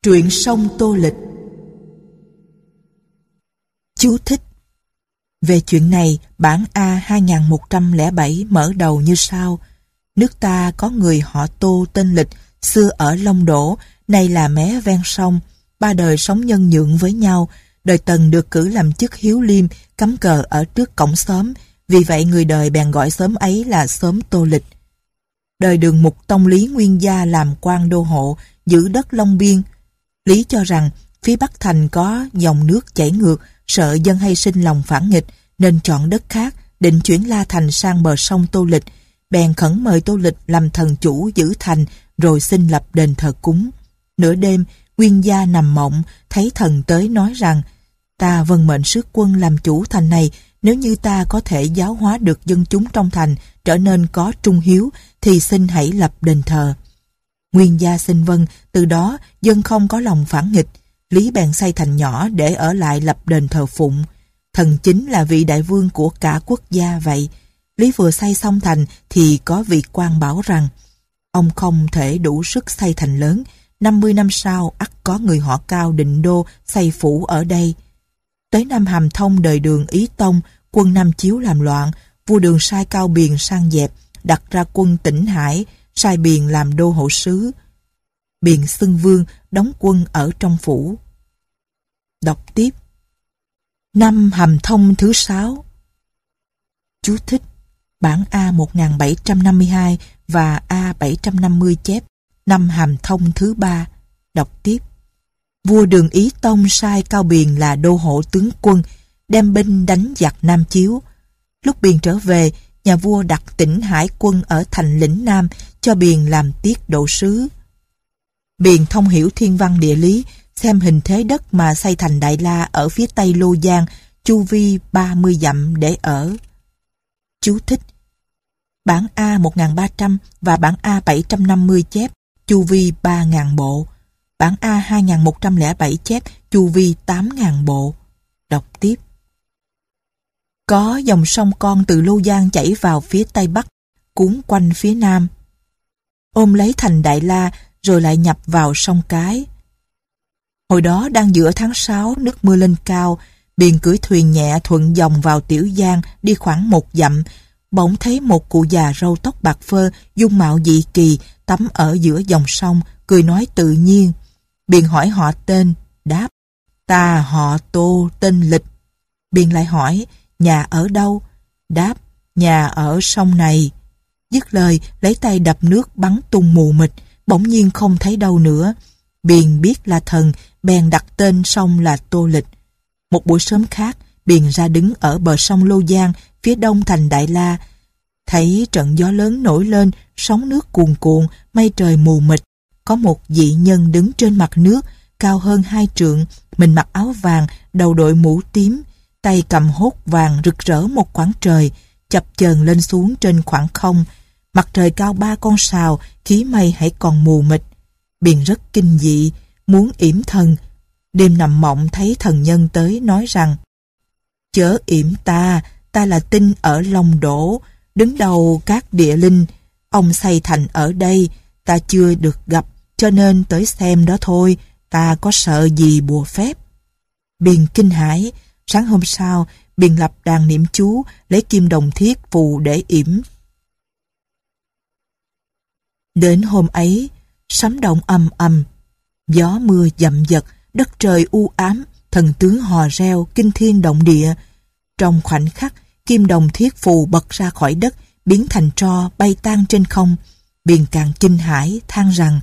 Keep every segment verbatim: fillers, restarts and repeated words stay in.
Truyện sông Tô Lịch. Chú thích. Về chuyện này, bản A hai nghìn một trăm lẻ bảy mở đầu như sau. Nước ta có người họ Tô tên Lịch, xưa ở Long Đỗ, nay là mé ven sông. Ba đời sống nhân nhượng với nhau. Đời Tần được cử làm chức hiếu liêm, cắm cờ ở trước cổng xóm. Vì vậy người đời bèn gọi xóm ấy là xóm Tô Lịch. Đời Đường Mục Tông Lý Nguyên Gia làm quan đô hộ, giữ đất Long Biên. Lý cho rằng phía Bắc Thành có dòng nước chảy ngược, sợ dân hay sinh lòng phản nghịch, nên chọn đất khác, định chuyển La Thành sang bờ sông Tô Lịch. Bèn khẩn mời Tô Lịch làm thần chủ giữ thành, rồi xin lập đền thờ cúng. Nửa đêm, Nguyên Gia nằm mộng, thấy thần tới nói rằng: ta vâng mệnh sứ quân làm chủ thành này, nếu như ta có thể giáo hóa được dân chúng trong thành trở nên có trung hiếu, thì xin hãy lập đền thờ. Nguyên Gia xin vâng, từ đó dân không có lòng phản nghịch. Lý bèn xây thành nhỏ để ở lại lập đền thờ phụng. Thần chính là vị đại vương của cả quốc gia vậy. Lý vừa xây xong thành thì có vị quan bảo rằng: ông không thể đủ sức xây thành lớn, năm mươi năm sau ắt có người họ Cao định đô xây phủ ở đây. Tới năm Hàm Thông đời Đường Ý Tông, quân Nam Chiếu làm loạn, vua Đường sai Cao Biền sang dẹp, đặt ra quân Tỉnh Hải, sai Biền làm đô hộ sứ. Biền xưng vương, đóng quân ở trong phủ. Đọc tiếp. Năm Hàm Thông thứ sáu. Chú thích. Bản A một nghìn bảy trăm năm mươi hai và A bảy trăm năm mươi chép năm Hàm Thông thứ ba. Đọc tiếp. Vua Đường Ý Tông sai Cao Biền là đô hộ tướng quân, đem binh đánh giặc Nam Chiếu. Lúc Biền trở về, nhà vua đặt Tỉnh Hải quân ở thành lĩnh Nam, cho Biền làm tiết độ sứ. Biền thông hiểu thiên văn địa lý, xem hình thế đất mà xây thành Đại La ở phía tây Lô Giang, chu vi ba mươi dặm để ở. Chú thích. Bản A một nghìn ba trăm và bản A bảy trăm năm mươi chép chu vi ba nghìn bộ. Bản A hai nghìn một trăm lẻ bảy chép chu vi tám nghìn bộ. Đọc tiếp. Có dòng sông con từ Lô Giang chảy vào phía tây bắc, cuốn quanh phía nam, ôm lấy thành Đại La, rồi lại nhập vào sông Cái. Hồi đó đang giữa tháng sáu, nước mưa lên cao, Biền cưỡi thuyền nhẹ thuận dòng vào Tiểu Giang, đi khoảng một dặm, bỗng thấy một cụ già râu tóc bạc phơ, dung mạo dị kỳ, tắm ở giữa dòng sông, cười nói tự nhiên. Biền hỏi họ tên, đáp: ta họ Tô tên Lịch. Biền lại hỏi: nhà ở đâu? Đáp: nhà ở sông này. Dứt lời, lấy tay đập nước bắn tung mù mịt, bỗng nhiên không thấy đâu nữa. Biền biết là thần, bèn đặt tên sông là Tô Lịch. Một buổi sớm khác, Biền ra đứng ở bờ sông Lô Giang, phía đông thành Đại La. Thấy trận gió lớn nổi lên, sóng nước cuồn cuộn, mây trời mù mịt. Có một dị nhân đứng trên mặt nước, cao hơn hai trượng, mình mặc áo vàng, đầu đội mũ tím, tay cầm hốt vàng rực rỡ một khoảng trời, chập chờn lên xuống trên khoảng không. Mặt trời cao ba con sào, khí mây hãy còn mù mịt. Biền rất kinh dị, muốn yểm thần. Đêm nằm mộng thấy thần nhân tới nói rằng: chớ yểm ta, ta là tinh ở Long Đỗ, đứng đầu các địa linh. Ông xây thành ở đây, ta chưa được gặp, cho nên tới xem đó thôi, ta có sợ gì bùa phép. Biền kinh hãi. Sáng hôm sau, Biền lập đàn niệm chú, lấy kim đồng thiết phù để yểm. Đến hôm ấy, sấm động ầm ầm, gió mưa dậm dật, đất trời u ám, thần tướng hò reo, kinh thiên động địa. Trong khoảnh khắc, kim đồng thiết phù bật ra khỏi đất, biến thành tro bay tan trên không. Biền càng kinh hãi, than rằng: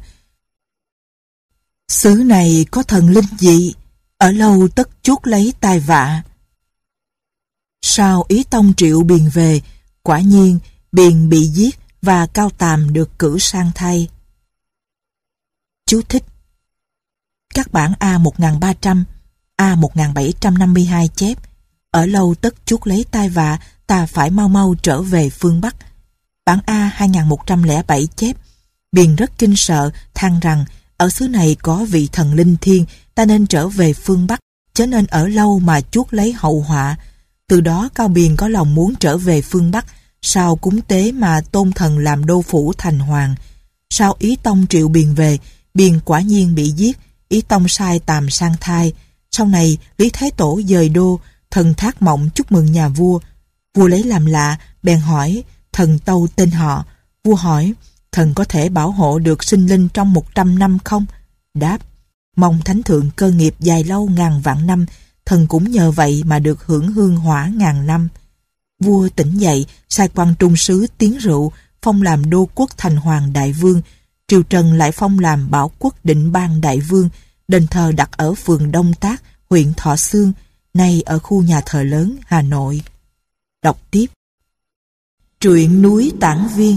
xứ này có thần linh dị, ở lâu tất chuốc lấy tai vạ. Sau Ý Tông triệu Biền về, quả nhiên Biền bị giết và Cao Tàm được cử sang thay. Chú thích. Các bản A một nghìn ba trăm, A một nghìn bảy trăm năm mươi hai chép: ở lâu tất chuốc lấy tai vạ, ta phải mau mau trở về phương Bắc. Bản A hai nghìn một trăm lẻ bảy chép: Biền rất kinh sợ, than rằng: ở xứ này có vị thần linh thiêng, ta nên trở về phương Bắc, chớ nên ở lâu mà chuốc lấy hậu họa. Từ đó Cao Biền có lòng muốn trở về phương Bắc, sau cúng tế mà tôn thần làm đô phủ thành hoàng. Sau Ý Tông triệu Biền về, Biền quả nhiên bị giết. ý tông sai tàm sang thai. Sau này Lý Thái Tổ dời đô, thần thác mộng chúc mừng nhà vua. Vua lấy làm lạ, bèn hỏi thần tâu tên họ. Vua hỏi, thần có thể bảo hộ được sinh linh trong một trăm năm không? Đáp, mong thánh thượng cơ nghiệp dài lâu ngàn vạn năm, thần cũng nhờ vậy mà được hưởng hương hỏa ngàn năm. Vua tỉnh dậy, sai quan trung sứ tiến rượu, phong làm đô quốc thành hoàng đại vương. Triều Trần lại phong làm bảo quốc định bang đại vương. Đền thờ đặt ở phường Đông Tác, huyện Thọ Xương, nay ở khu nhà thờ lớn Hà Nội. Đọc tiếp. Truyện núi Tản Viên.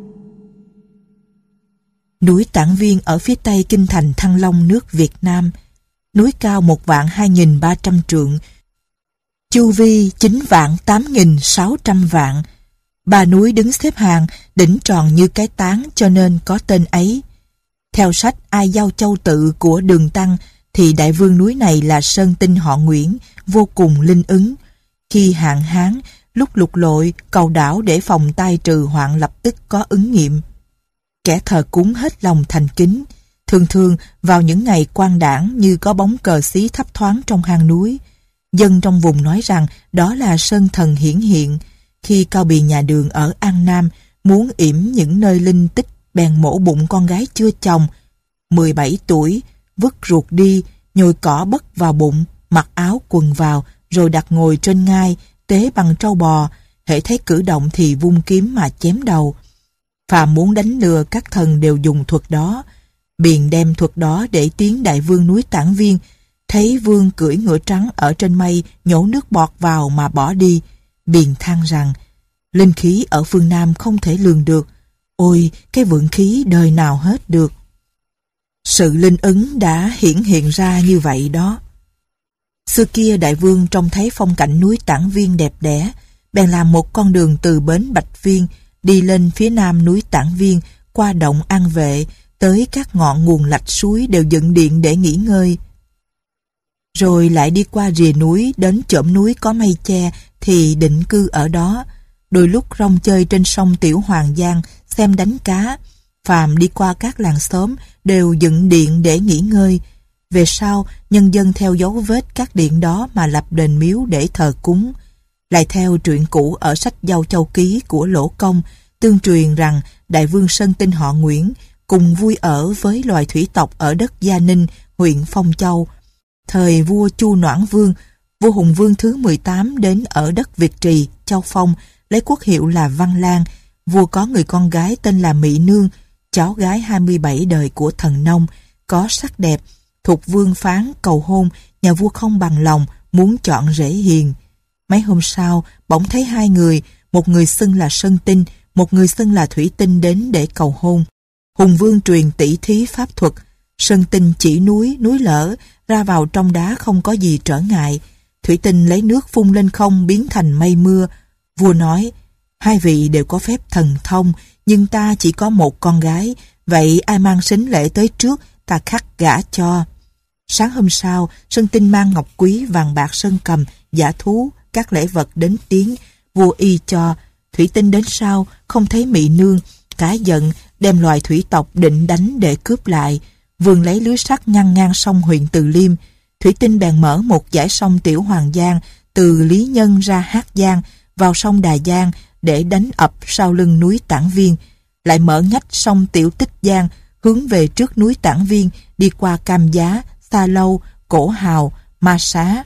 Núi Tản Viên ở phía tây kinh thành Thăng Long, nước Việt Nam. Núi cao một vạn hai nghìn ba trăm trượng, chu vi chín vạn tám nghìn sáu trăm vạn. Ba núi đứng xếp hàng, đỉnh tròn như cái tán cho nên có tên ấy. Theo sách Ai Giao Châu Tự của Đường Tăng thì đại vương núi này là Sơn Tinh họ Nguyễn, vô cùng linh ứng. Khi hạn hán, lúc lụt lội, cầu đảo để phòng tai trừ hoạn lập tức có ứng nghiệm. Kẻ thờ cúng hết lòng thành kính. Thường thường vào những ngày quang đảng như có bóng cờ xí thấp thoáng trong hang núi. Dân trong vùng nói rằng đó là sơn thần hiển hiện. Khi Cao Bì nhà Đường ở An Nam muốn yểm những nơi linh tích, bèn mổ bụng con gái chưa chồng, mười bảy tuổi, vứt ruột đi, nhồi cỏ bất vào bụng, mặc áo quần vào, rồi đặt ngồi trên ngai, tế bằng trâu bò, hễ thấy cử động thì vung kiếm mà chém đầu. Phàm muốn đánh lừa các thần đều dùng thuật đó. Biền đem thuật đó để tiến đại vương núi Tản Viên, thấy vương cưỡi ngựa trắng ở trên mây, nhổ nước bọt vào mà bỏ đi. Biền than rằng, linh khí ở phương Nam không thể lường được. Ôi, cái vượng khí đời nào hết được. Sự linh ứng đã hiển hiện ra như vậy đó. Xưa kia đại vương trông thấy phong cảnh núi Tản Viên đẹp đẽ, bèn làm một con đường từ bến Bạch Viên đi lên phía nam núi Tản Viên, qua động An Vệ, tới các ngọn nguồn lạch suối đều dựng điện để nghỉ ngơi. Rồi lại đi qua rìa núi đến chổm núi có mây che thì định cư ở đó. Đôi lúc rong chơi trên sông Tiểu Hoàng Giang xem đánh cá. Phàm đi qua các làng xóm đều dựng điện để nghỉ ngơi. Về sau, nhân dân theo dấu vết các điện đó mà lập đền miếu để thờ cúng. Lại theo truyện cũ ở sách Giao Châu Ký của Lỗ Công, tương truyền rằng đại vương Sơn Tinh họ Nguyễn cùng vui ở với loài thủy tộc ở đất Gia Ninh, huyện Phong Châu. Thời vua Chu Noãn Vương, vua Hùng Vương thứ mười tám đến ở đất Việt Trì, Châu Phong, lấy quốc hiệu là Văn Lang. Vua có người con gái tên là Mỹ Nương, cháu gái hai mươi bảy đời của thần nông, có sắc đẹp. Thục vương phán cầu hôn, nhà vua không bằng lòng, muốn chọn rể hiền. Mấy hôm sau, bỗng thấy hai người, một người xưng là Sơn Tinh, một người xưng là Thủy Tinh đến để cầu hôn. Hùng Vương truyền tỷ thí pháp thuật. Sơn Tinh chỉ núi, núi lở, ra vào trong đá không có gì trở ngại. Thủy Tinh lấy nước phun lên không biến thành mây mưa. Vua nói, hai vị đều có phép thần thông, nhưng ta chỉ có một con gái, vậy ai mang sính lễ tới trước, ta khắc gả cho. Sáng hôm sau, Sơn Tinh mang ngọc quý, vàng bạc, sơn cầm, dã thú, các lễ vật đến tiến. Vua y cho. Thủy Tinh đến sau, không thấy Mỹ Nương, cả giận, đem loài thủy tộc định đánh để cướp lại. Vương lấy lưới sắt ngăn ngang sông huyện Từ Liêm. Thủy Tinh bèn mở một dải sông Tiểu Hoàng Giang, từ Lý Nhân ra Hát Giang, vào sông Đà Giang để đánh ập sau lưng núi Tản Viên. Lại mở ngách sông Tiểu Tích Giang, hướng về trước núi Tản Viên, đi qua Cam Giá, Sa Lâu, Cổ Hào, Ma Xá.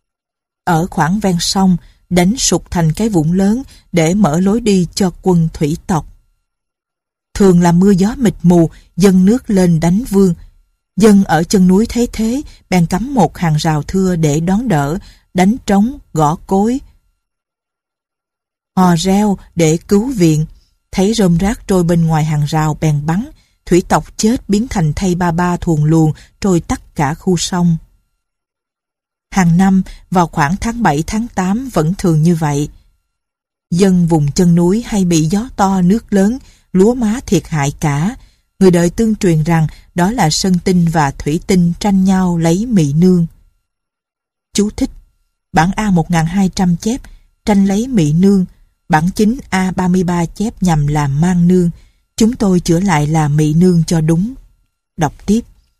Ở khoảng ven sông, đánh sụt thành cái vũng lớn để mở lối đi cho quân thủy tộc. Thường là mưa gió mịt mù, dâng nước lên đánh vương. Dân ở chân núi thấy thế, bèn cắm một hàng rào thưa để đón đỡ, đánh trống, gõ cối, hò reo để cứu viện. Thấy rơm rác trôi bên ngoài hàng rào bèn bắn, thủy tộc chết biến thành thây ba ba thuồng luồng trôi tất cả khu sông. Hàng năm, vào khoảng tháng bảy tháng tám vẫn thường như vậy. Dân vùng chân núi hay bị gió to nước lớn, lúa má thiệt hại cả. Người đời tương truyền rằng đó là Sơn Tinh và Thủy Tinh tranh nhau lấy Mỹ Nương. Chú thích: bản A một nghìn hai trăm chép tranh lấy Mỹ Nương, bản chính A ba mươi ba chép nhằm làm Mang Nương. Chúng tôi chữa lại là Mỹ Nương cho đúng. Đọc tiếp.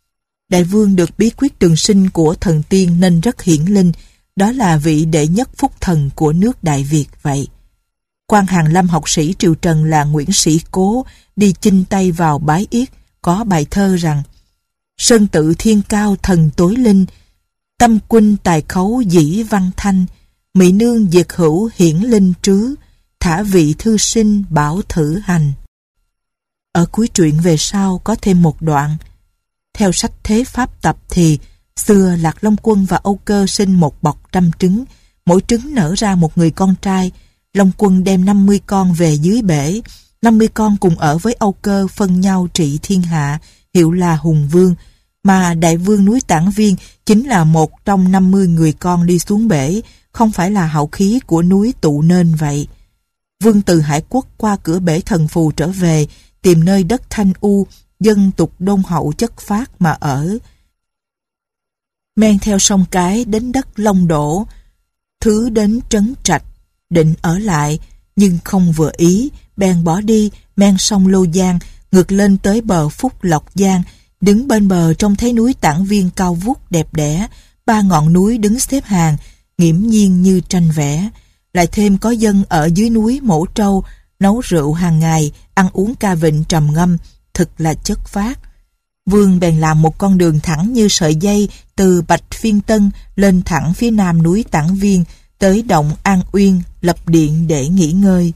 Đại vương được bí quyết trường sinh của thần tiên nên rất hiển linh, đó là vị đệ nhất phúc thần của nước Đại Việt vậy. Quan Hàn Lâm học sĩ triều Trần là Nguyễn Sĩ Cố đi chinh tay vào bái yết, có bài thơ rằng: Sơn tự thiên cao thần tối linh, tâm quân tài khấu dĩ văn thanh, mỹ nương diệt hữu hiển linh trứ, thả vị thư sinh bảo thử hành. Ở cuối truyện về sau có thêm một đoạn. Theo sách Thế Pháp Tập thì xưa Lạc Long Quân và Âu Cơ sinh một bọc trăm trứng, mỗi trứng nở ra một người con trai. Long Quân đem năm mươi con về dưới bể, năm mươi con cùng ở với Âu Cơ phân nhau trị thiên hạ, hiệu là Hùng Vương, mà đại vương núi Tản Viên chính là một trong năm mươi người con đi xuống bể, không phải là hậu khí của núi tụ nên vậy. Vương từ Hải Quốc qua cửa bể Thần Phù trở về, tìm nơi đất thanh u, dân tục đôn hậu chất phát mà ở. Men theo sông Cái đến đất Long Đổ, thứ đến Trấn Trạch, định ở lại, nhưng không vừa ý, bèn bỏ đi, men sông Lô Giang, ngược lên tới bờ Phúc Lộc Giang, đứng bên bờ trông thấy núi Tản Viên cao vút đẹp đẽ, ba ngọn núi đứng xếp hàng, nghiễm nhiên như tranh vẽ. Lại thêm có dân ở dưới núi Mổ Trâu, nấu rượu hàng ngày, ăn uống ca vịnh trầm ngâm, thực là chất phát. Vương bèn làm một con đường thẳng như sợi dây từ Bạch Phiên Tân lên thẳng phía nam núi Tản Viên, tới động An Uyên, lập điện để nghỉ ngơi.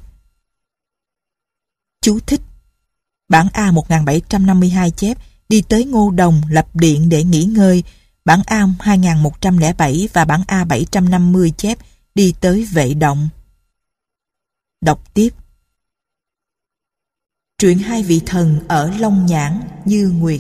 Chú thích: Bản A một nghìn bảy trăm năm mươi hai chép đi tới Ngô Đồng lập điện để nghỉ ngơi. Bản A hai nghìn một trăm lẻ bảy và bản A bảy trăm năm mươi chép đi tới Vệ Động. Đọc tiếp. Truyện hai vị thần ở Long Nhãn Như Nguyệt.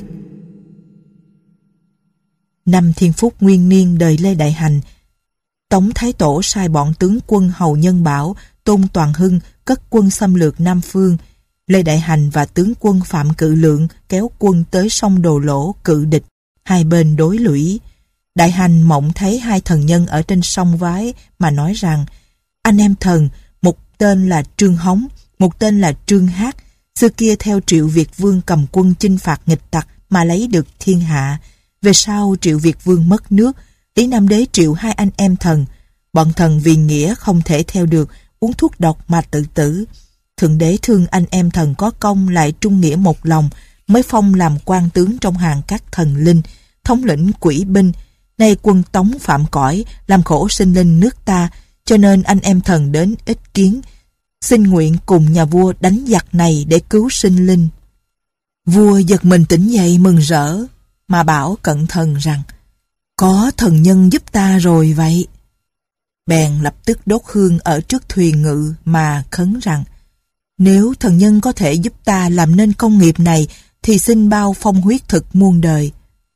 Năm Thiên Phúc nguyên niên đời Lê Đại Hành, Tống Thái Tổ sai bọn tướng quân Hầu Nhân Bảo, Tôn Toàn Hưng cất quân xâm lược Nam Phương. Lê Đại Hành và tướng quân Phạm Cự Lượng kéo quân tới sông Đồ Lỗ cự địch, hai bên đối lũy. Đại Hành mộng thấy hai thần nhân ở trên sông Vái mà nói rằng: anh em thần, một tên là Trương Hống, một tên là Trương Hát, xưa kia theo Triệu Việt Vương cầm quân chinh phạt nghịch tặc mà lấy được thiên hạ. Về sau Triệu Việt Vương mất nước, Lý Nam Đế triệu hai anh em thần. Bọn thần vì nghĩa không thể theo được, uống thuốc độc mà tự tử. Thượng đế thương anh em thần có công lại trung nghĩa một lòng, mới phong làm quan tướng trong hàng các thần linh, thống lĩnh quỷ binh. Nay quân Tống phạm cõi, làm khổ sinh linh nước ta, cho nên anh em thần đến ích kiến, xin nguyện cùng nhà vua đánh giặc này để cứu sinh linh. Vua giật mình tỉnh dậy mừng rỡ, mà bảo cận thần rằng: có thần nhân giúp ta rồi vậy. Bèn lập tức đốt hương ở trước thuyền ngự mà khấn rằng: nếu thần nhân có thể giúp ta làm nên công nghiệp này thì xin bao phong huyết thực muôn đời.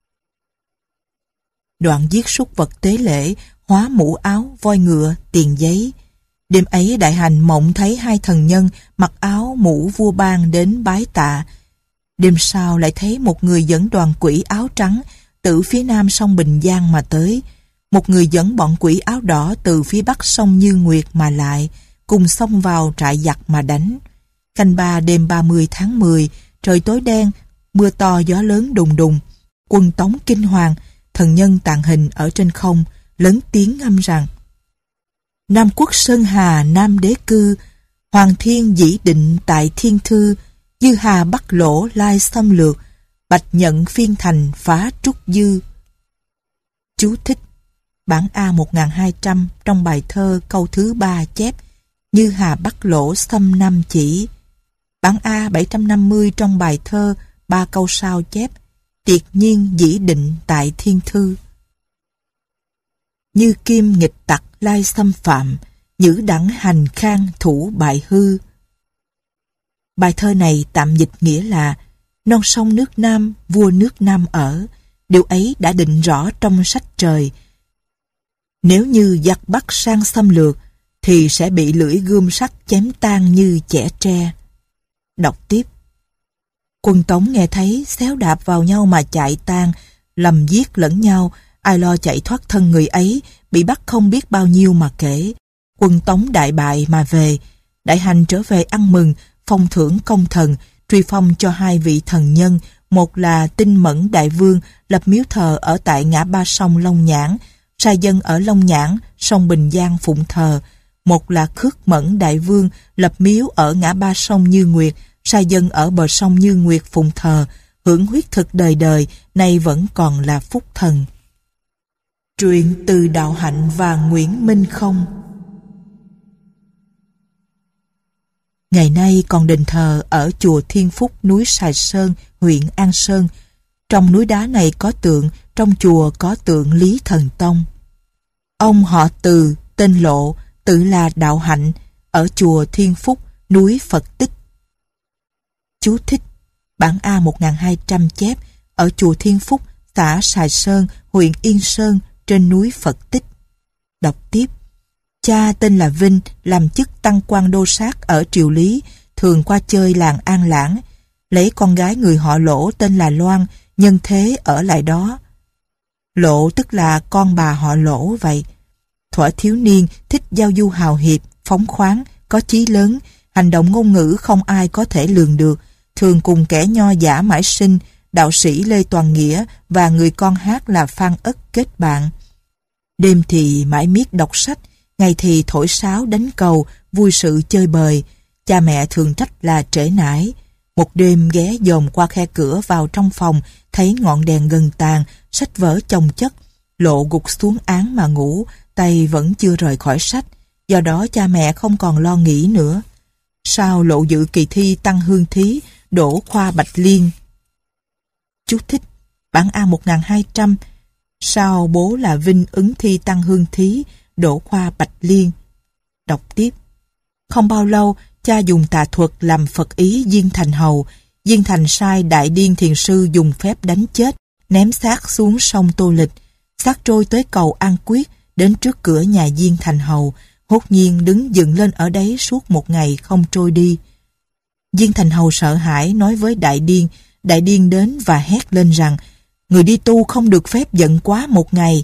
Đoạn giết súc vật tế lễ, hóa mũ áo, voi ngựa, tiền giấy. Đêm ấy Đại Hành mộng thấy hai thần nhân mặc áo mũ vua ban đến bái tạ. Đêm sau lại thấy một người dẫn đoàn quỷ áo trắng từ phía nam sông Bình Giang mà tới, một người dẫn bọn quỷ áo đỏ từ phía bắc sông Như Nguyệt mà lại, cùng xông vào trại giặc mà đánh. Canh ba đêm ba mươi tháng mười, trời tối đen, mưa to gió lớn đùng đùng. Quân Tống kinh hoàng, thần nhân tàng hình ở trên không, lớn tiếng ngâm rằng: Nam quốc Sơn Hà Nam đế cư, Hoàng thiên dĩ định tại thiên thư, Dư hà bắc lỗ lai xâm lược, Bạch nhận phiên thành phá trúc dư. Chú thích: Bản A một nghìn hai trăm trong bài thơ câu thứ ba chép: Như hà bắc lỗ xâm Nam chỉ. Bản A bảy trăm năm mươi trong bài thơ ba câu sau chép: Tiệt nhiên dĩ định tại thiên thư. Như kim nghịch tặc lai xâm phạm, Nhữ đẳng hành khang thủ bại hư. Bài thơ này tạm dịch nghĩa là: non sông nước Nam, vua nước Nam ở. Điều ấy đã định rõ trong sách trời. Nếu như giặc Bắc sang xâm lược, thì sẽ bị lưỡi gươm sắt chém tan như chẻ tre. Đọc tiếp. Quân Tống nghe thấy xéo đạp vào nhau mà chạy tan, lầm giết lẫn nhau, ai lo chạy thoát thân người ấy, bị bắt không biết bao nhiêu mà kể. Quân Tống đại bại mà về. Đại Hành trở về ăn mừng, phong thưởng công thần, truy phong cho hai vị thần nhân, một là Tinh Mẫn Đại Vương lập miếu thờ ở tại ngã ba sông Long Nhãn, sai dân ở Long Nhãn, sông Bình Giang phụng thờ. Một là Khước Mẫn Đại Vương lập miếu ở ngã ba sông Như Nguyệt, sai dân ở bờ sông Như Nguyệt phụng thờ, hưởng huyết thực đời đời, nay vẫn còn là phúc thần. Truyện từ Đạo Hạnh và Nguyễn Minh Không. Ngày nay còn đền thờ ở chùa Thiên Phúc, núi Sài Sơn, huyện An Sơn. Trong núi đá này có tượng, trong chùa có tượng Lý Thần Tông. Ông họ Từ, tên Lộ, tự là Đạo Hạnh, ở chùa Thiên Phúc, núi Phật Tích. Chú thích: bản A một nghìn hai trăm chép, ở chùa Thiên Phúc, xã Sài Sơn, huyện Yên Sơn, trên núi Phật Tích. Đọc tiếp: cha tên là Vinh, làm chức tăng quan đô sát ở Triều Lý, thường qua chơi làng An Lãng. Lấy con gái người họ Lỗ tên là Loan, nhân thế ở lại đó. Lộ tức là con bà họ Lỗ vậy. Thuở thiếu niên thích giao du hào hiệp, phóng khoáng, có chí lớn, hành động ngôn ngữ không ai có thể lường được, thường cùng kẻ nho giả Mãi Sinh, đạo sĩ Lê Toàn Nghĩa và người con hát là Phan Ất kết bạn. Đêm thì mãi miết đọc sách, ngày thì thổi sáo đánh cầu, vui sự chơi bời. Cha mẹ thường trách là trễ nải. Một đêm ghé dòm qua khe cửa vào trong phòng, thấy ngọn đèn gần tàn, sách vở chồng chất. Lộ gục xuống án mà ngủ, tay vẫn chưa rời khỏi sách. Do đó cha mẹ không còn lo nghĩ nữa. Sau Lộ dự kỳ thi Tăng Hương Thí, đỗ khoa Bạch Liên. Chú thích: bản A một nghìn hai trăm. Sau bố là Vinh ứng thi Tăng Hương Thí, đỗ khoa Bạch Liên. Đọc tiếp: không bao lâu, cha dùng tà thuật làm Phật ý Diên Thành hầu. Diên Thành sai Đại Điên Thiền Sư dùng phép đánh chết, ném xác xuống sông Tô Lịch. Xác trôi tới cầu An Quyết, đến trước cửa nhà Diên Thành hầu, hốt nhiên đứng dựng lên ở đấy suốt một ngày không trôi đi. Diên Thành hầu sợ hãi nói với Đại Điên. Đại Điên đến và hét lên rằng: người đi tu không được phép giận quá một ngày.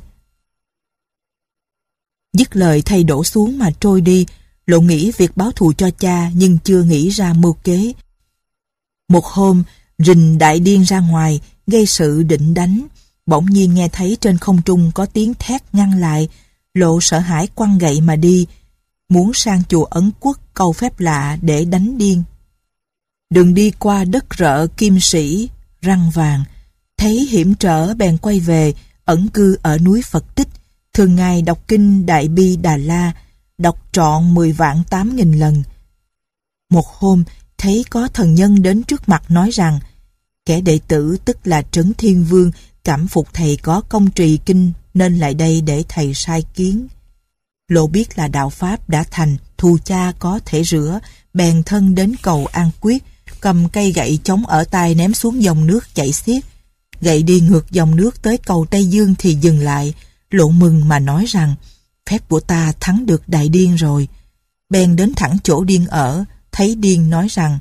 Dứt lời thầy đổ xuống mà trôi đi. Lộ nghĩ việc báo thù cho cha nhưng chưa nghĩ ra mưu kế. Một hôm, rình Đại Điên ra ngoài, gây sự định đánh. Bỗng nhiên nghe thấy trên không trung có tiếng thét ngăn lại. Lộ sợ hãi quăng gậy mà đi, muốn sang chùa Ấn Quốc cầu phép lạ để đánh Điên. Đường đi qua đất rợ Kim Sĩ, Răng Vàng, thấy hiểm trở bèn quay về, ẩn cư ở núi Phật Tích, thường ngày đọc kinh Đại Bi Đà La, đọc trọn mười vạn tám nghìn lần. Một hôm, thấy có thần nhân đến trước mặt nói rằng, kẻ đệ tử tức là Trấn Thiên Vương cảm phục thầy có công trì kinh nên lại đây để thầy sai kiến. Lộ biết là đạo Pháp đã thành, thù cha có thể rửa, bèn thân đến cầu An Quyết, cầm cây gậy chống ở tay ném xuống dòng nước chảy xiết. Gậy đi ngược dòng nước tới cầu Tây Dương thì dừng lại. Lộ mừng mà nói rằng, phép của ta thắng được Đại Điên rồi. Bèn đến thẳng chỗ Điên ở, thấy Điên nói rằng,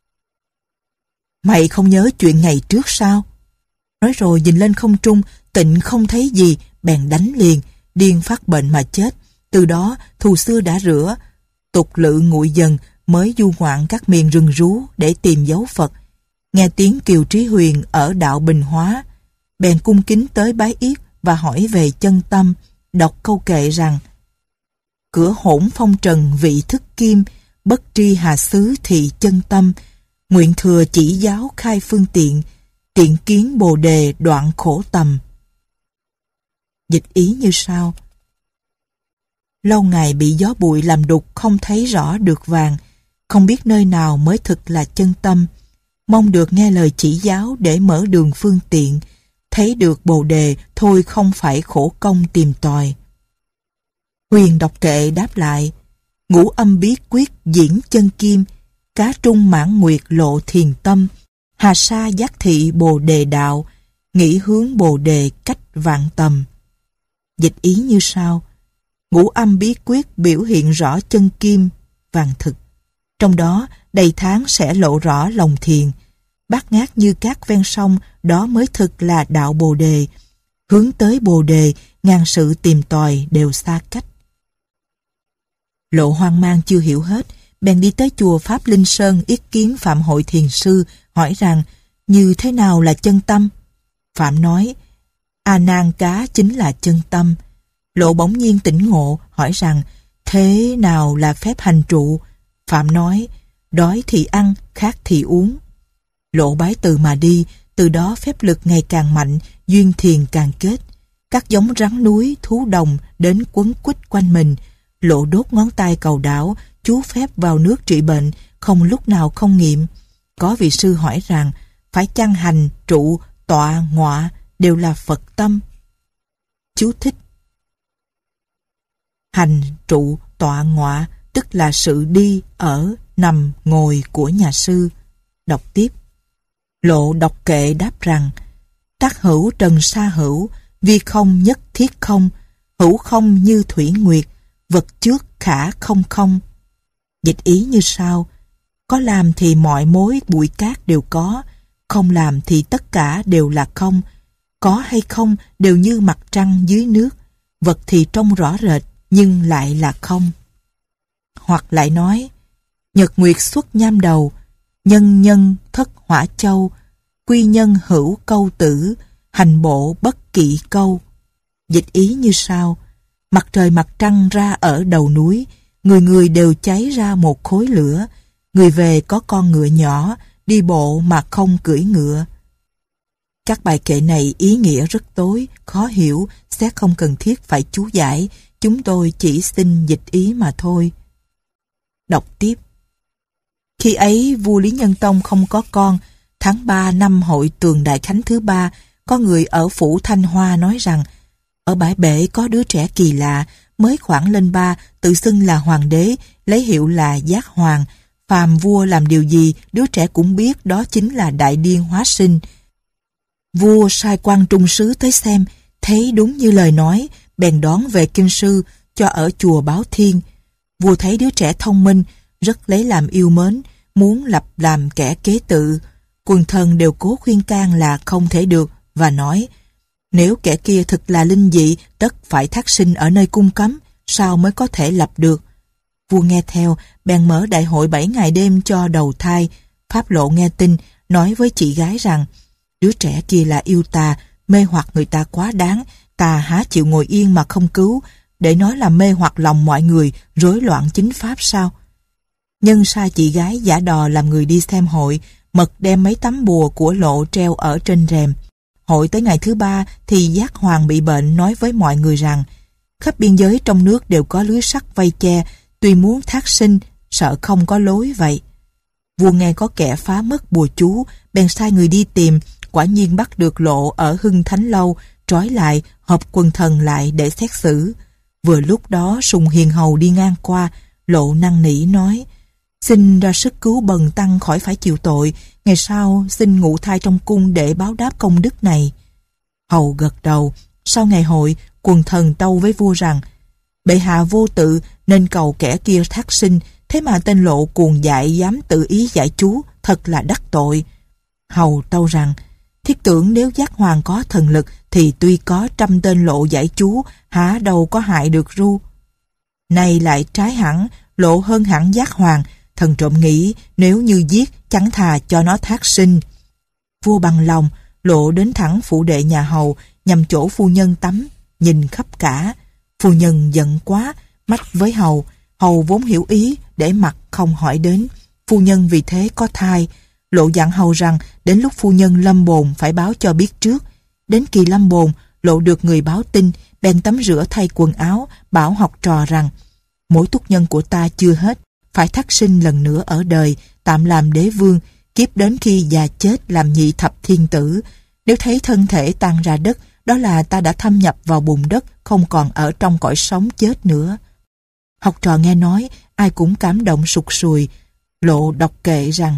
mày không nhớ chuyện ngày trước sao? Nói rồi nhìn lên không trung, tịnh không thấy gì, bèn đánh liền. Điên phát bệnh mà chết. Từ đó thù xưa đã rửa. Tục lự nguội dần, mới du ngoạn các miền rừng rú để tìm dấu Phật. Nghe tiếng Kiều Trí Huyền ở đạo Bình Hóa, bèn cung kính tới bái yết và hỏi về chân tâm, đọc câu kệ rằng, cửa hỗn phong trần vị thức kim, bất tri hà xứ thị chân tâm, nguyện thừa chỉ giáo khai phương tiện, tiện kiến bồ đề đoạn khổ tầm. Dịch ý như sau: lâu ngày bị gió bụi làm đục, không thấy rõ được vàng, không biết nơi nào mới thực là chân tâm, mong được nghe lời chỉ giáo để mở đường phương tiện, thấy được bồ đề thôi không phải khổ công tìm tòi. Huyền đọc kệ đáp lại, ngũ âm bí quyết diễn chân kim, cá trung mãn nguyệt lộ thiền tâm, hà sa giác thị bồ đề đạo, nghĩ hướng bồ đề cách vạn tầm. Dịch ý như sau: ngũ âm bí quyết biểu hiện rõ chân kim, vàng thực. Trong đó, đầy tháng sẽ lộ rõ lòng thiền. Bát ngát như cát ven sông, đó mới thực là đạo bồ đề. Hướng tới bồ đề, ngàn sự tìm tòi đều xa cách. Lộ hoang mang chưa hiểu hết, bèn đi tới chùa Pháp Linh Sơn yết kiến Phạm Hội Thiền Sư, hỏi rằng, như thế nào là chân tâm? Phạm nói, A Nan cá chính là chân tâm. Lộ bỗng nhiên tỉnh ngộ, hỏi rằng, thế nào là phép hành trụ? Phạm nói, đói thì ăn, khát thì uống. Lộ bái từ mà đi, từ đó phép lực ngày càng mạnh, duyên thiền càng kết. Các giống rắn núi, thú đồng đến quấn quýt quanh mình. Lộ đốt ngón tay cầu đảo, chú phép vào nước trị bệnh, không lúc nào không nghiệm. Có vị sư hỏi rằng, phải chăng hành, trụ, tọa, ngọa đều là Phật tâm? Chú thích: hành, trụ, tọa, ngọa tức là sự đi, ở, nằm, ngồi của nhà sư. Đọc tiếp. Lộ đọc kệ đáp rằng, tác hữu trần sa hữu, vi không nhất thiết không, hữu không như thủy nguyệt, vật trước khả không không. Dịch ý như sau: có làm thì mọi mối bụi cát đều có, không làm thì tất cả đều là không. Có hay không đều như mặt trăng dưới nước, vật thì trông rõ rệt nhưng lại là không. Hoặc lại nói, nhật nguyệt xuất nham đầu, nhân nhân thất hỏa châu, quy nhân hữu câu tử, hành bộ bất kỵ câu. Dịch ý như sau: mặt trời mặt trăng ra ở đầu núi, người người đều cháy ra một khối lửa. Người về có con ngựa nhỏ, đi bộ mà không cưỡi ngựa. Các bài kệ này ý nghĩa rất tối, khó hiểu, sẽ không cần thiết phải chú giải. Chúng tôi chỉ xin dịch ý mà thôi. Đọc tiếp. Khi ấy vua Lý Nhân Tông không có con. Tháng ba năm hội Tường Đại Khánh thứ ba, có người ở phủ Thanh Hoa nói rằng, ở bãi bể có đứa trẻ kỳ lạ, mới khoảng lên ba, tự xưng là hoàng đế, lấy hiệu là Giác Hoàng. Phàm vua làm điều gì, đứa trẻ cũng biết đó chính là đại điên hóa sinh. Vua sai quan trung sứ tới xem, thấy đúng như lời nói, bèn đón về kinh sư, cho ở chùa Báo Thiên. Vua thấy đứa trẻ thông minh, rất lấy làm yêu mến, muốn lập làm kẻ kế tự. Quần thần đều cố khuyên can là không thể được, và nói, nếu kẻ kia thực là linh dị, tất phải thác sinh ở nơi cung cấm, sao mới có thể lập được. Vua nghe theo, bèn mở đại hội bảy ngày đêm cho đầu thai. Pháp Lộ nghe tin, nói với chị gái rằng, đứa trẻ kia là yêu tà, mê hoặc người ta quá đáng, tà há chịu ngồi yên mà không cứu, để nói là mê hoặc lòng mọi người, rối loạn chính pháp sao? Nhân sai chị gái giả đò làm người đi xem hội, mật đem mấy tấm bùa của Lộ treo ở trên rèm. Hội tới ngày thứ ba thì Giác Hoàng bị bệnh, nói với mọi người rằng, khắp biên giới trong nước đều có lưới sắt vây che, tuy muốn thác sinh, sợ không có lối vậy. Vua nghe có kẻ phá mất bùa chú, bèn sai người đi tìm, quả nhiên bắt được Lộ ở Hưng Thánh Lâu, trói lại, họp quần thần lại để xét xử. Vừa lúc đó Sùng Hiền Hầu đi ngang qua, Lộ năn nỉ nói, xin ra sức cứu bần tăng khỏi phải chịu tội, ngày sau xin ngụ thai trong cung để báo đáp công đức này. Hầu gật đầu. Sau ngày hội, quần thần tâu với vua rằng, bệ hạ vô tự nên cầu kẻ kia thác sinh, thế mà tên Lộ cuồng dại dám tự ý giải chú, thật là đắc tội. Hầu tâu rằng, thiết tưởng nếu Giác Hoàng có thần lực thì tuy có trăm tên Lộ giải chú, há đâu có hại được ru. Này lại trái hẳn, Lộ hơn hẳn Giác Hoàng, thần trộm nghĩ nếu như giết chẳng thà cho nó thác sinh. Vua bằng lòng, Lộ đến thẳng phủ đệ nhà Hầu, nhằm chỗ phu nhân tắm, nhìn khắp cả. Phu nhân giận quá, mách với Hầu. Hầu vốn hiểu ý, để mặc không hỏi đến. Phu nhân vì thế có thai. Lộ dặn Hầu rằng đến lúc phu nhân lâm bồn phải báo cho biết trước. Đến kỳ lâm bồn, Lộ được người báo tin, bèn tắm rửa thay quần áo, bảo học trò rằng, mỗi túc nhân của ta chưa hết, phải thác sinh lần nữa ở đời, tạm làm đế vương, kiếp đến khi già chết làm nhị thập thiên tử. Nếu thấy thân thể tan ra đất, đó là ta đã thâm nhập vào bùn đất, không còn ở trong cõi sống chết nữa. Học trò nghe nói, ai cũng cảm động sụt sùi. Lộ đọc kệ rằng,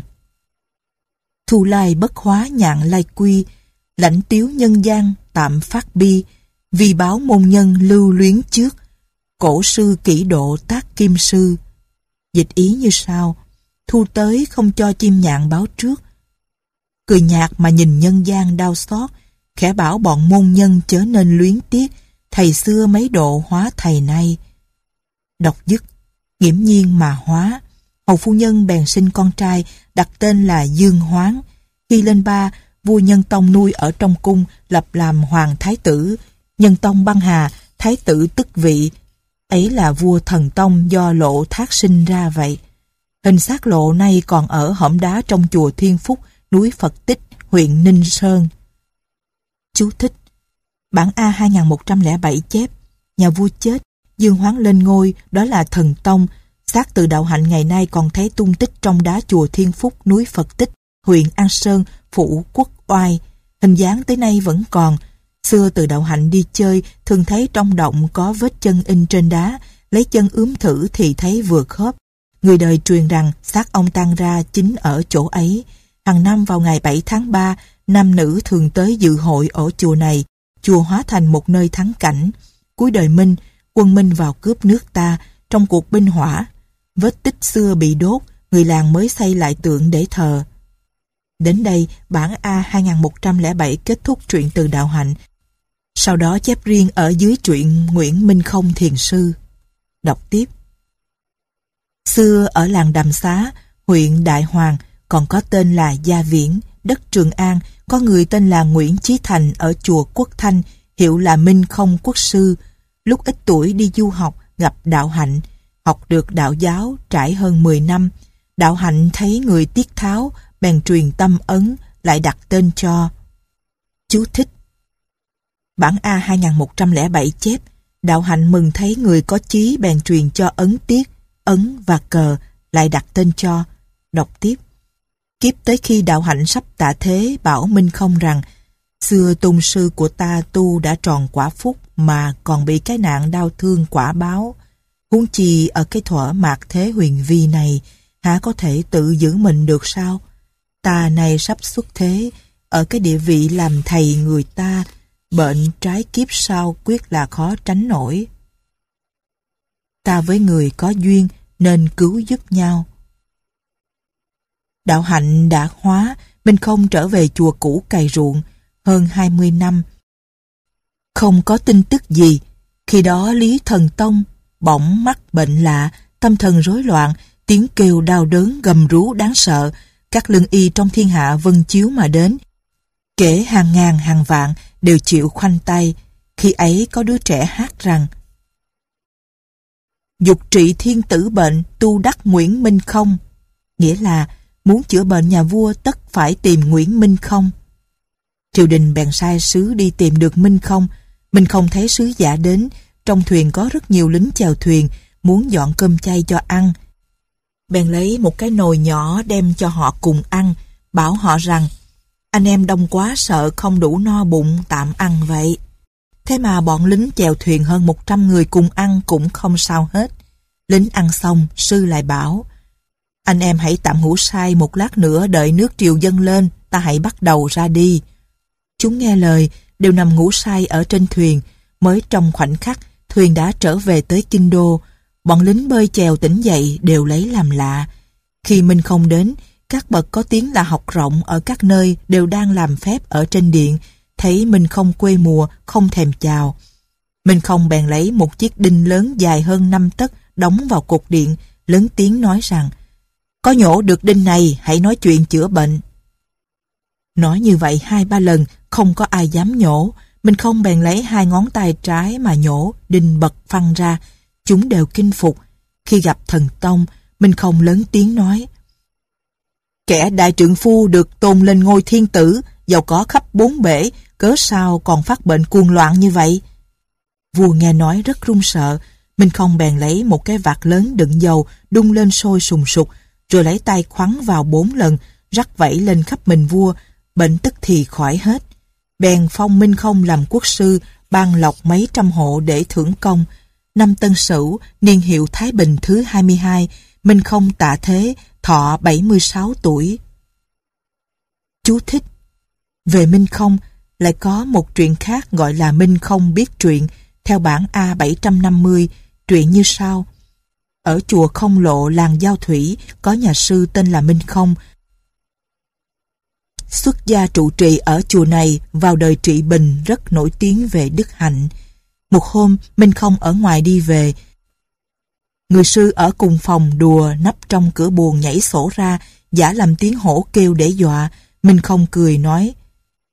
thu lai bất hóa nhạn lai quy, lãnh tiếu nhân gian tạm phát bi, vì báo môn nhân lưu luyến trước, cổ sư kỹ độ tác kim sư. Dịch ý như sau: thu tới không cho chim nhạn báo trước, cười nhạt mà nhìn nhân gian đau xót, khẽ bảo bọn môn nhân chớ nên luyến tiếc, thầy xưa mấy độ hóa thầy nay. Đọc dứt, nghiễm nhiên mà hóa. Hầu phu nhân bèn sinh con trai, đặt tên là Dương Hoán. Khi lên ba, vua Nhân Tông nuôi ở trong cung, lập làm hoàng thái tử. Nhân Tông băng hà, thái tử tức vị. Ấy là vua Thần Tông do Lộ thác sinh ra vậy. Hình xác Lộ nay còn ở hõm đá trong chùa Thiên Phúc, núi Phật Tích, huyện Ninh Sơn. Chú thích: Bản A hai nghìn một trăm lẻ bảy chép, nhà vua chết, Dương Hoán lên ngôi, đó là Thần Tông. Xác Từ Đạo Hạnh ngày nay còn thấy tung tích trong đá chùa Thiên Phúc, núi Phật Tích, huyện An Sơn, phủ Quốc Oai. Hình dáng tới nay vẫn còn. Xưa Từ Đạo Hạnh đi chơi, thường thấy trong động có vết chân in trên đá, lấy chân ướm thử thì thấy vừa khớp. Người đời truyền rằng xác ông tan ra chính ở chỗ ấy. Hàng năm vào ngày bảy tháng ba, nam nữ thường tới dự hội ở chùa này. Chùa hóa thành một nơi thắng cảnh. Cuối đời Minh, quân Minh vào cướp nước ta trong cuộc binh hỏa. Vết tích xưa bị đốt, người làng mới xây lại tượng để thờ. Đến đây, bản A hai nghìn một trăm lẻ bảy kết thúc truyện Từ Đạo Hạnh. Sau đó chép riêng ở dưới truyện Nguyễn Minh Không Thiền Sư. Đọc tiếp. Xưa ở làng Đàm Xá, huyện Đại Hoàng, còn có tên là Gia Viễn, đất Trường An, có người tên là Nguyễn Chí Thành ở chùa Quốc Thanh, hiệu là Minh Không Quốc Sư. Lúc ít tuổi đi du học, gặp Đạo Hạnh, học được đạo giáo trải hơn mười năm. Đạo Hạnh thấy người tiết tháo, bèn truyền tâm ấn, lại đặt tên cho. Chú thích: Bản A hai nghìn một trăm lẻ bảy chép, Đạo Hạnh mừng thấy người có chí bèn truyền cho ấn tiết, ấn và cờ, lại đặt tên cho. Đọc tiếp. Kiếp tới khi Đạo Hạnh sắp tạ thế, bảo Minh Không rằng: xưa tôn sư của ta tu đã tròn quả phúc, mà còn bị cái nạn đau thương quả báo. Huống chi ở cái thuở mạt thế huyền vi này, hả có thể tự giữ mình được sao? Ta này sắp xuất thế, ở cái địa vị làm thầy người ta, bệnh trái kiếp sau quyết là khó tránh nổi. Ta với người có duyên nên cứu giúp nhau. Đạo Hạnh đã hóa, Minh Không trở về chùa cũ cày ruộng hơn hai mươi năm. Không có tin tức gì. Khi đó Lý Thần Tông bỗng mắc bệnh lạ, tâm thần rối loạn, tiếng kêu đau đớn gầm rú đáng sợ. Các lương y trong thiên hạ vân chiếu mà đến, kể hàng ngàn hàng vạn đều chịu khoanh tay. Khi ấy có đứa trẻ hát rằng: dục trị thiên tử bệnh, tu đắc Nguyễn Minh Không. Nghĩa là muốn chữa bệnh nhà vua tất phải tìm Nguyễn Minh Không. Triều đình bèn sai sứ đi tìm được Minh Không. Minh Không thấy sứ giả đến, trong thuyền có rất nhiều lính chèo thuyền, muốn dọn cơm chay cho ăn. Bèn lấy một cái nồi nhỏ đem cho họ cùng ăn, bảo họ rằng: anh em đông quá sợ không đủ no bụng, tạm ăn vậy. Thế mà bọn lính chèo thuyền hơn một trăm người cùng ăn cũng không sao hết. Lính ăn xong, sư lại bảo: anh em hãy tạm ngủ say một lát nữa, đợi nước triều dâng lên, ta hãy bắt đầu ra đi. Chúng nghe lời, đều nằm ngủ say ở trên thuyền. Mới trong khoảnh khắc, thuyền đã trở về tới Kinh Đô. Bọn lính bơi chèo tỉnh dậy đều lấy làm lạ. Khi Minh Không đến, các bậc có tiếng là học rộng ở các nơi đều đang làm phép ở trên điện. Thấy Minh Không quê mùa, không thèm chào. Minh Không bèn lấy một chiếc đinh lớn dài hơn năm tấc đóng vào cột điện, lớn tiếng nói rằng: có nhổ được đinh này, hãy nói chuyện chữa bệnh. Nói như vậy hai ba lần, không có ai dám nhổ. Minh Không bèn lấy hai ngón tay trái mà nhổ, đinh bật phăng ra. Chúng đều kinh phục. Khi gặp Thần Tông, Minh Không lớn tiếng nói: kẻ đại trượng phu được tôn lên ngôi thiên tử, giàu có khắp bốn bể, cớ sao còn phát bệnh cuồng loạn như vậy? Vua nghe nói rất run sợ. Minh Không bèn lấy một cái vạc lớn đựng dầu, đun lên sôi sùng sục, rồi lấy tay khoắn vào bốn lần, rắc vẩy lên khắp mình vua, bệnh tức thì khỏi hết. Bèn phong Minh Không làm quốc sư, ban lộc mấy trăm hộ để thưởng công. Năm Tân Sửu, niên hiệu Thái Bình thứ hai mươi hai, Minh Không tạ thế, thọ bảy mươi sáu tuổi. Chú thích: về Minh Không, lại có một truyện khác gọi là Minh Không biết truyện, theo bản A bảy trăm năm mươi, truyện như sau. Ở chùa Không Lộ, làng Giao Thủy, có nhà sư tên là Minh Không. Xuất gia trụ trì ở chùa này, vào đời Trị Bình rất nổi tiếng về đức hạnh. Một hôm, Minh Không ở ngoài đi về. Người sư ở cùng phòng đùa nấp trong cửa buồng nhảy sổ ra, giả làm tiếng hổ kêu để dọa. Minh Không cười nói: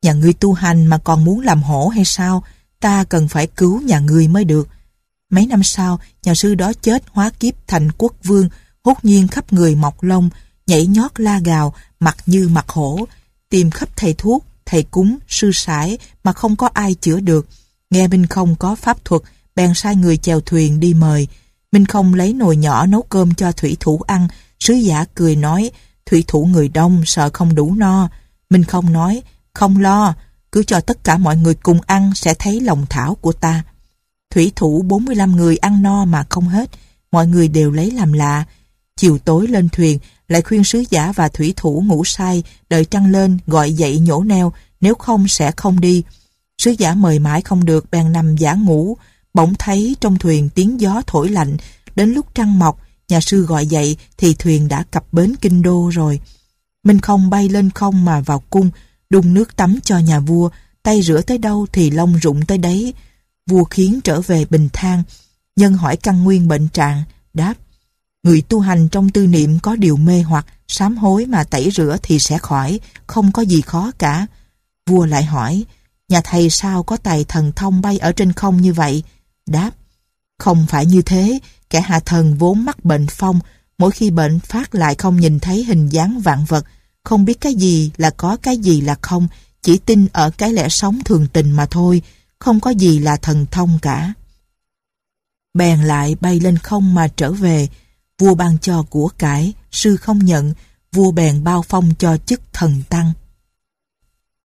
Nhà ngươi tu hành mà còn muốn làm hổ hay sao? Ta cần phải cứu nhà ngươi mới được. Mấy năm sau, nhà sư đó chết hóa kiếp thành quốc vương, hốt nhiên khắp người mọc lông, nhảy nhót la gào, mặt như mặt hổ, tìm khắp thầy thuốc, thầy cúng, sư sãi mà không có ai chữa được. Nghe Minh Không có pháp thuật, bèn sai người chèo thuyền đi mời. Minh Không lấy nồi nhỏ nấu cơm cho thủy thủ ăn. Sứ giả cười nói, thủy thủ người đông sợ không đủ no. Minh Không nói, không lo, cứ cho tất cả mọi người cùng ăn sẽ thấy lòng thảo của ta. Thủy thủ bốn mươi lăm người ăn no mà không hết, mọi người đều lấy làm lạ. Chiều tối lên thuyền, lại khuyên sứ giả và thủy thủ ngủ say, đợi trăng lên gọi dậy nhổ neo, nếu không sẽ không đi. Sứ giả mời mãi không được, bèn nằm giả ngủ. Bỗng thấy trong thuyền tiếng gió thổi lạnh, đến lúc trăng mọc, nhà sư gọi dậy thì thuyền đã cập bến Kinh Đô rồi. Minh Không bay lên không mà vào cung, đun nước tắm cho nhà vua, tay rửa tới đâu thì lông rụng tới đấy. Vua khiến trở về bình thang. Nhân hỏi căn nguyên bệnh trạng, đáp, người tu hành trong tư niệm có điều mê hoặc, sám hối mà tẩy rửa thì sẽ khỏi, không có gì khó cả. Vua lại hỏi, nhà thầy sao có tài thần thông bay ở trên không như vậy? Đáp, không phải như thế, kẻ hạ thần vốn mắc bệnh phong, mỗi khi bệnh phát lại không nhìn thấy hình dáng vạn vật, không biết cái gì là có, cái gì là không, chỉ tin ở cái lẽ sống thường tình mà thôi, không có gì là thần thông cả. Bèn lại bay lên không mà trở về. Vua ban cho của cải, sư không nhận, vua bèn bao phong cho chức thần tăng.